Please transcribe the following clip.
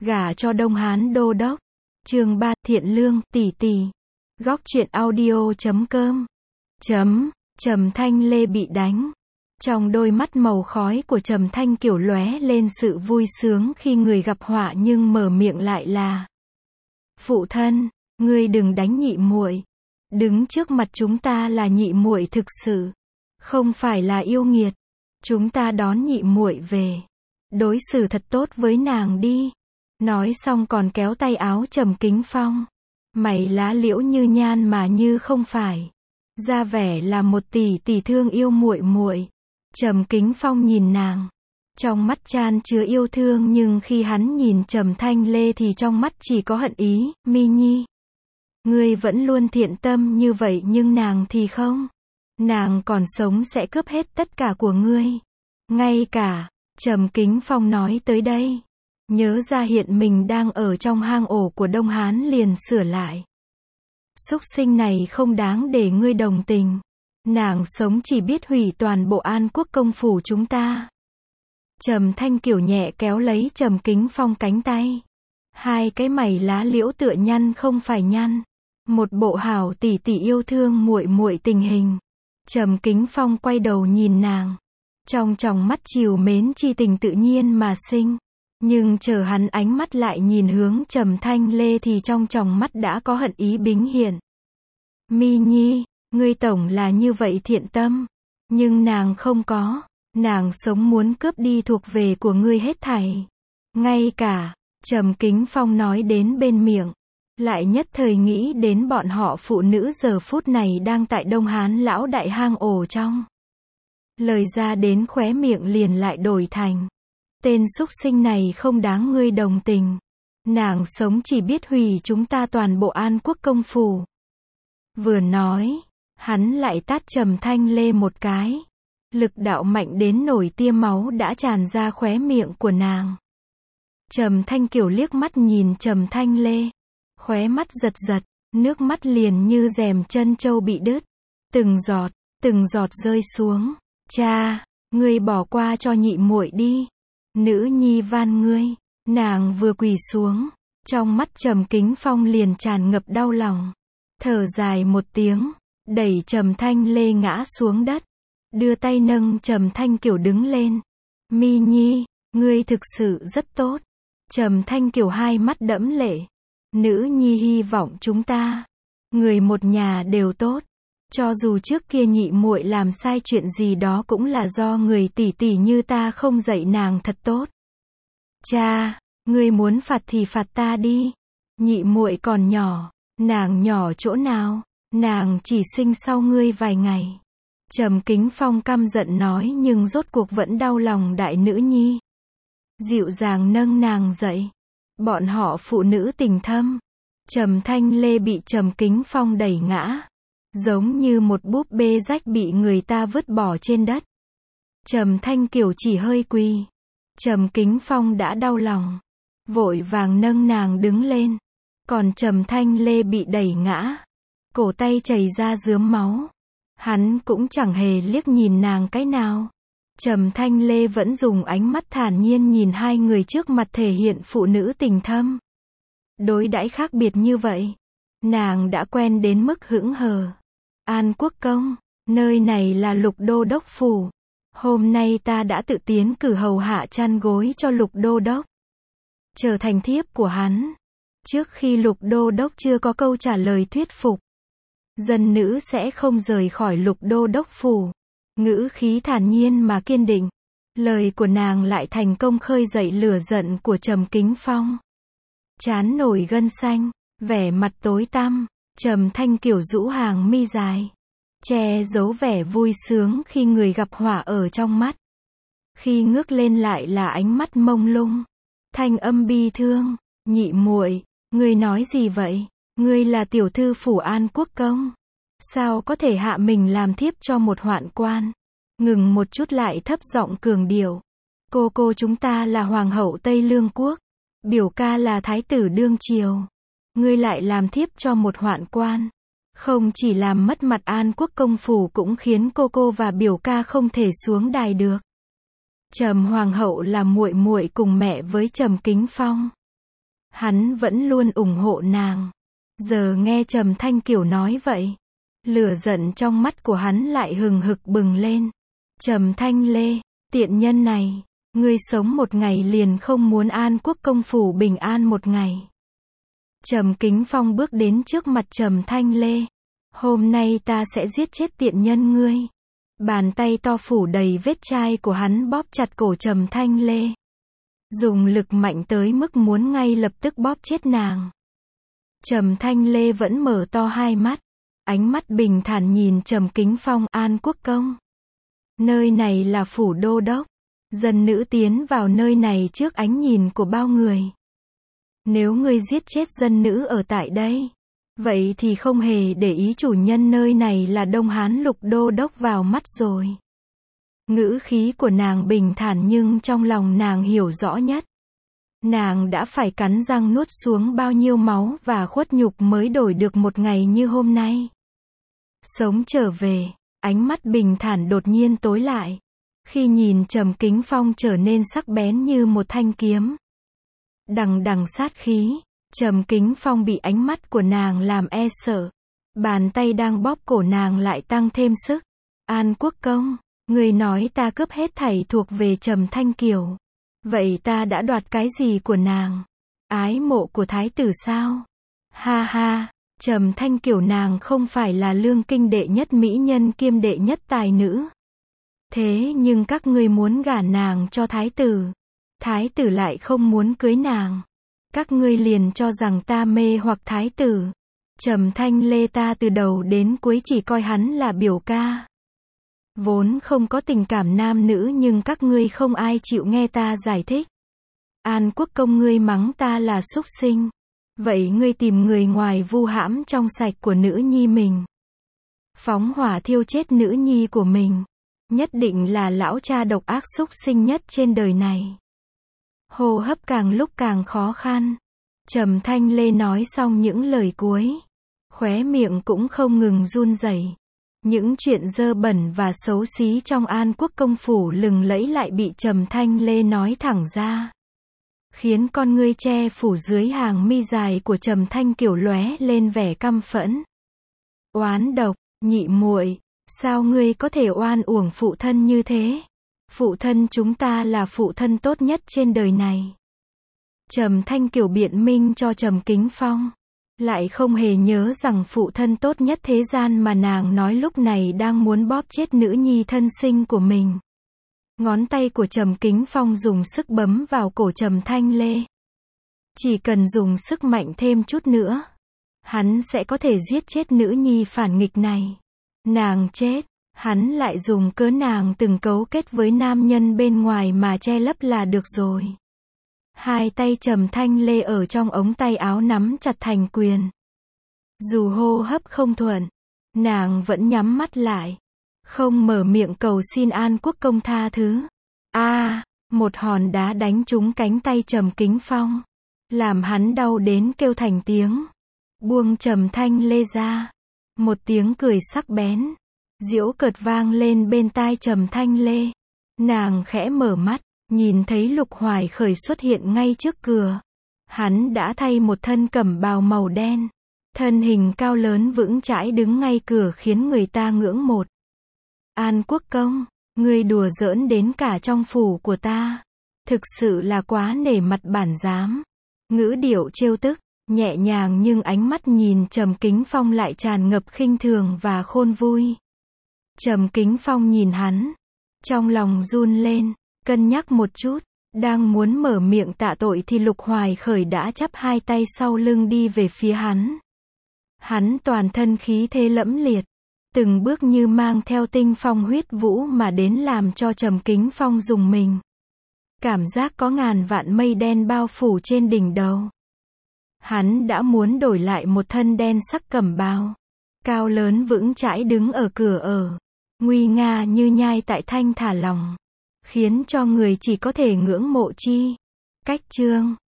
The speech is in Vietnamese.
Gả cho Đông Hán đô đốc. Chương 3, Thiện Lương, tỷ tỷ. Góc truyện audio.com. Trầm Thanh Lê bị đánh. Trong đôi mắt màu khói của Trầm Thanh Kiều lóe lên sự vui sướng khi người gặp họa, nhưng mở miệng lại là: "Phụ thân, ngươi đừng đánh nhị muội. Đứng trước mặt chúng ta là nhị muội thực sự, không phải là yêu nghiệt. Chúng ta đón nhị muội về, đối xử thật tốt với nàng đi." Nói xong còn kéo tay áo Trầm Kính Phong. Mày lá liễu như nhan mà như không phải, ra vẻ là một tỷ tỷ thương yêu muội muội. Trầm Kính Phong nhìn nàng, trong mắt chan chứa yêu thương, nhưng khi hắn nhìn Trầm Thanh Lê thì trong mắt chỉ có hận ý. "Mi Nhi, ngươi vẫn luôn thiện tâm như vậy nhưng nàng thì không. Nàng còn sống sẽ cướp hết tất cả của ngươi. Ngay cả..." Trầm Kính Phong nói tới đây, nhớ ra hiện mình đang ở trong hang ổ của Đông Hán liền sửa lại. "Súc sinh này không đáng để ngươi đồng tình. Nàng sống chỉ biết hủy toàn bộ An Quốc công phủ chúng ta." Trầm Thanh Kiều nhẹ kéo lấy Trầm Kính Phong cánh tay. Hai cái mày lá liễu tựa nhăn không phải nhăn. Một bộ hảo tỷ tỷ yêu thương muội muội tình hình. Trầm Kính Phong quay đầu nhìn nàng, trong tròng mắt trìu mến chi tình tự nhiên mà sinh. Nhưng chờ hắn ánh mắt lại nhìn hướng Trầm Thanh Lê thì trong tròng mắt đã có hận ý bính hiện. "Mi Nhi, ngươi tổng là như vậy thiện tâm, nhưng nàng không có. Nàng sống muốn cướp đi thuộc về của ngươi hết thảy. Ngay cả..." Trầm Kính Phong nói đến bên miệng, lại nhất thời nghĩ đến bọn họ phụ nữ giờ phút này đang tại Đông Hán lão đại hang ổ trong. Lời ra đến khóe miệng liền lại đổi thành: "Tên súc sinh này không đáng ngươi đồng tình. Nàng sống chỉ biết hủy chúng ta toàn bộ An Quốc công phủ." Vừa nói, hắn lại tát Trầm Thanh Lê một cái. Lực đạo mạnh đến nổi tia máu đã tràn ra khóe miệng của nàng. Trầm Thanh Kiều liếc mắt nhìn Trầm Thanh Lê, khóe mắt giật giật, nước mắt liền như rèm chân trâu bị đứt, từng giọt rơi xuống. "Cha, ngươi bỏ qua cho nhị muội đi. Nữ nhi van ngươi." Nàng vừa quỳ xuống, trong mắt Trầm Kính Phong liền tràn ngập đau lòng. Thở dài một tiếng, đẩy Trầm Thanh Lê ngã xuống đất, đưa tay nâng Trầm Thanh Kiều đứng lên. "Mi Nhi, ngươi thực sự rất tốt." Trầm Thanh Kiều hai mắt đẫm lệ. "Nữ nhi hy vọng chúng ta, người một nhà đều tốt. Cho dù trước kia nhị muội làm sai chuyện gì đó cũng là do người tỷ tỷ như ta không dạy nàng thật tốt. Cha, ngươi muốn phạt thì phạt ta đi. Nhị muội còn nhỏ." "Nàng nhỏ chỗ nào? Nàng chỉ sinh sau ngươi vài ngày." Trầm Kính Phong căm giận nói, nhưng rốt cuộc vẫn đau lòng đại nữ nhi. Dịu dàng nâng nàng dậy. Bọn họ phụ nữ tình thâm. Trầm Thanh Lê bị Trầm Kính Phong đẩy ngã, giống như một búp bê rách bị người ta vứt bỏ trên đất. Trầm Thanh Kiều chỉ hơi quỳ. Trầm Kính Phong đã đau lòng, vội vàng nâng nàng đứng lên. Còn Trầm Thanh Lê bị đẩy ngã, cổ tay chảy ra rướm máu. Hắn cũng chẳng hề liếc nhìn nàng cái nào. Trầm Thanh Lê vẫn dùng ánh mắt thản nhiên nhìn hai người trước mặt, thể hiện phụ nữ tình thâm. Đối đãi khác biệt như vậy, nàng đã quen đến mức hững hờ. "An Quốc công, nơi này là Lục đô đốc phủ. Hôm nay ta đã tự tiến cử hầu hạ chăn gối cho Lục đô đốc, trở thành thiếp của hắn." Trước khi Lục đô đốc chưa có câu trả lời thuyết phục, dân nữ sẽ không rời khỏi Lục đô đốc phủ. Ngữ khí thản nhiên mà kiên định. Lời của nàng lại thành công khơi dậy lửa giận của Trầm Kính Phong. Trán nổi gân xanh, vẻ mặt tối tăm. Trầm Thanh Kiều rũ hàng mi dài, che giấu vẻ vui sướng khi người gặp họa ở trong mắt. Khi ngước lên lại là ánh mắt mông lung, thanh âm bi thương. "Nhị muội, ngươi nói gì vậy? Ngươi là tiểu thư phủ An Quốc công, sao có thể hạ mình làm thiếp cho một hoạn quan?" Ngừng một chút lại thấp giọng cường điệu. Cô chúng ta là hoàng hậu Tây Lương quốc, biểu ca là thái tử đương triều. Ngươi lại làm thiếp cho một hoạn quan, không chỉ làm mất mặt An Quốc công phủ cũng khiến cô và biểu ca không thể xuống đài được." Trầm hoàng hậu là muội muội cùng mẹ với Trầm Kính Phong. Hắn vẫn luôn ủng hộ nàng. Giờ nghe Trầm Thanh Kiều nói vậy, lửa giận trong mắt của hắn lại hừng hực bừng lên. Trầm Thanh Lê, tiện nhân này, ngươi sống một ngày liền không muốn An Quốc công phủ bình an một ngày. Trầm Kính Phong bước đến trước mặt Trầm Thanh Lê. Hôm nay ta sẽ giết chết tiện nhân ngươi. Bàn tay to phủ đầy vết chai của hắn bóp chặt cổ Trầm Thanh Lê. Dùng lực mạnh tới mức muốn ngay lập tức bóp chết nàng. Trầm Thanh Lê vẫn mở to hai mắt. Ánh mắt bình thản nhìn Trầm Kính Phong. An Quốc công, nơi này là phủ đô đốc. Dân nữ tiến vào nơi này trước ánh nhìn của bao người. Nếu ngươi giết chết dân nữ ở tại đây, vậy thì không hề để ý chủ nhân nơi này là Đông Hán Lục đô đốc vào mắt rồi. Ngữ khí của nàng bình thản nhưng trong lòng nàng hiểu rõ nhất. Nàng đã phải cắn răng nuốt xuống bao nhiêu máu và khuất nhục mới đổi được một ngày như hôm nay. Sống trở về, ánh mắt bình thản đột nhiên tối lại. Khi nhìn Trầm Kính Phong trở nên sắc bén như một thanh kiếm. Đằng đằng sát khí, Trầm Kính Phong bị ánh mắt của nàng làm e sợ. Bàn tay đang bóp cổ nàng lại tăng thêm sức. An Quốc công, người nói ta cướp hết thảy thuộc về Trầm Thanh Kiều. Vậy ta đã đoạt cái gì của nàng? Ái mộ của thái tử sao? Ha ha, Trầm Thanh Kiều nàng không phải là lương kinh đệ nhất mỹ nhân kiêm đệ nhất tài nữ. Thế nhưng các ngươi muốn gả nàng cho thái tử. Thái tử lại không muốn cưới nàng. Các ngươi liền cho rằng ta mê hoặc thái tử. Trầm Thanh Lê ta từ đầu đến cuối chỉ coi hắn là biểu ca. Vốn không có tình cảm nam nữ nhưng các ngươi không ai chịu nghe ta giải thích. An Quốc công ngươi mắng ta là súc sinh. Vậy ngươi tìm người ngoài vu hãm trong sạch của nữ nhi mình. Phóng hỏa thiêu chết nữ nhi của mình. Nhất định là lão cha độc ác súc sinh nhất trên đời này. Hô hấp càng lúc càng khó khăn. Trầm Thanh Lê nói xong những lời cuối. Khóe miệng cũng không ngừng run rẩy. Những chuyện dơ bẩn và xấu xí trong An Quốc công phủ lừng lẫy lại bị Trầm Thanh Lê nói thẳng ra. Khiến con ngươi che phủ dưới hàng mi dài của Trầm Thanh Kiều lóe lên vẻ căm phẫn. Oán độc, nhị muội, sao ngươi có thể oan uổng phụ thân như thế? Phụ thân chúng ta là phụ thân tốt nhất trên đời này. Trầm Thanh Kiều biện minh cho Trầm Kính Phong. Lại không hề nhớ rằng phụ thân tốt nhất thế gian mà nàng nói lúc này đang muốn bóp chết nữ nhi thân sinh của mình. Ngón tay của Trầm Kính Phong dùng sức bấm vào cổ Trầm Thanh Lê. Chỉ cần dùng sức mạnh thêm chút nữa, hắn sẽ có thể giết chết nữ nhi phản nghịch này. Nàng chết, hắn lại dùng cớ nàng từng cấu kết với nam nhân bên ngoài mà che lấp là được rồi. Hai tay Trầm Thanh Lê ở trong ống tay áo nắm chặt thành quyền. Dù hô hấp không thuận, nàng vẫn nhắm mắt lại. Không mở miệng cầu xin An Quốc công tha thứ. Một hòn đá đánh trúng cánh tay Trầm Kính Phong. Làm hắn đau đến kêu thành tiếng. Buông Trầm Thanh Lê ra. Một tiếng cười sắc bén, giễu cợt vang lên bên tai Trầm Thanh Lê. Nàng khẽ mở mắt, nhìn thấy Lục Hoài Khởi xuất hiện ngay trước cửa. Hắn đã thay một thân cẩm bào màu đen. Thân hình cao lớn vững chãi đứng ngay cửa khiến người ta ngưỡng mộ. An Quốc công, ngươi đùa giỡn đến cả trong phủ của ta. Thực sự là quá nể mặt bản giám. Ngữ điệu trêu tức, nhẹ nhàng nhưng ánh mắt nhìn Trầm Kính Phong lại tràn ngập khinh thường và khôn vui. Trầm Kính Phong nhìn hắn, trong lòng run lên, cân nhắc một chút, đang muốn mở miệng tạ tội thì Lục Hoài Khởi đã chắp hai tay sau lưng đi về phía hắn. Hắn toàn thân khí thế lẫm liệt, từng bước như mang theo tinh phong huyết vũ mà đến làm cho Trầm Kính Phong rùng mình. Cảm giác có ngàn vạn mây đen bao phủ trên đỉnh đầu. Hắn đã muốn đổi lại một thân đen sắc cẩm bào, cao lớn vững chãi đứng ở cửa nguy nga như nhai tại thanh thả lòng, khiến cho người chỉ có thể ngưỡng mộ chi. Cách chương